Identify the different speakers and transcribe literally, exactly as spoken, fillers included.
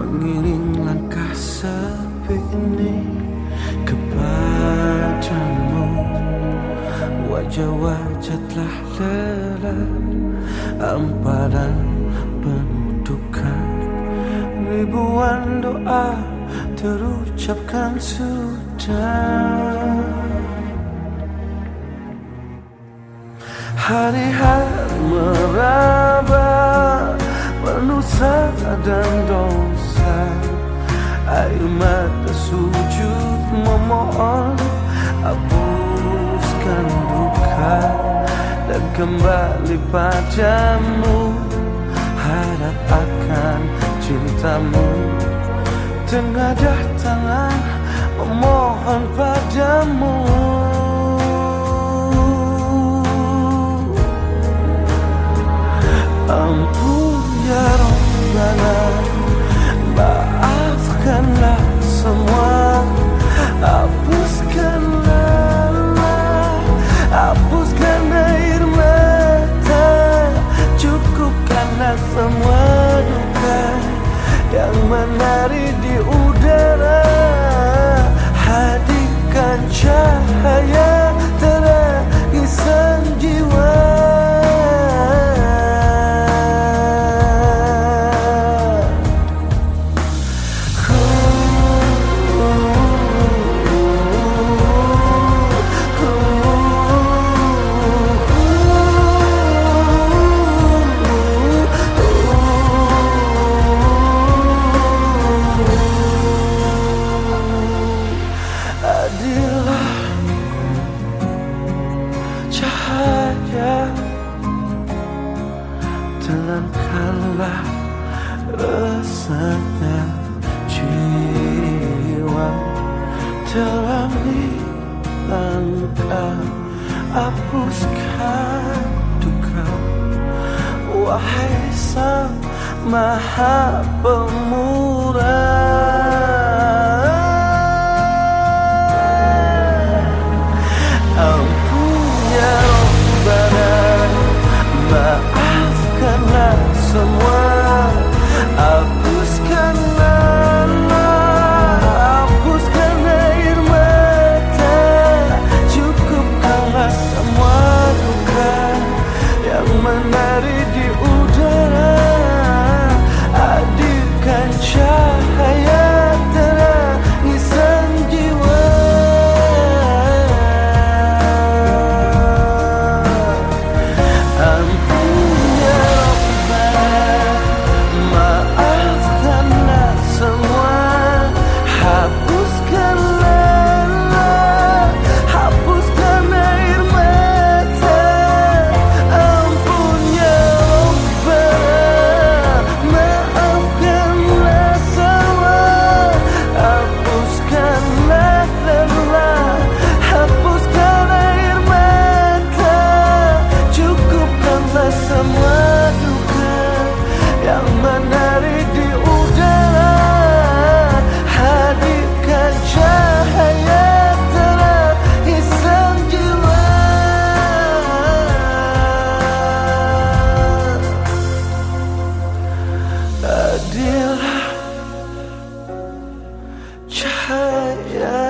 Speaker 1: mengiring langkah sepi ini kepadamu. Wajah-wajah telah lelah, hampa dan penuh duka. Ribuan doa terucapkan sudah. Hari-hari meraba penuh salah dan dosa. Air mata sujud memohon, hapuskan duka dan kembali padamu. Harap akan cintamu, tengadah tangan memohon padamu. Ampun ya Rabbana, maafkanlah semua. Hapuskanlah, hapuskan air mata. Cukupkanlah semua duka yang menari di udara. Hadirkan cahaya terangi sang jiwa. Cahaya, tenangkanlah resahnya jiwa. Terangi langkah, hapuskan duka. Wahai Sang Maha Pemurah, maafkanlah semua. Hapuskanlah, hapuskan air mata. Cukupkanlah semua duka yang menari di udara. Hadirkan cahaya terangi sang jiwa. Adillah cahaya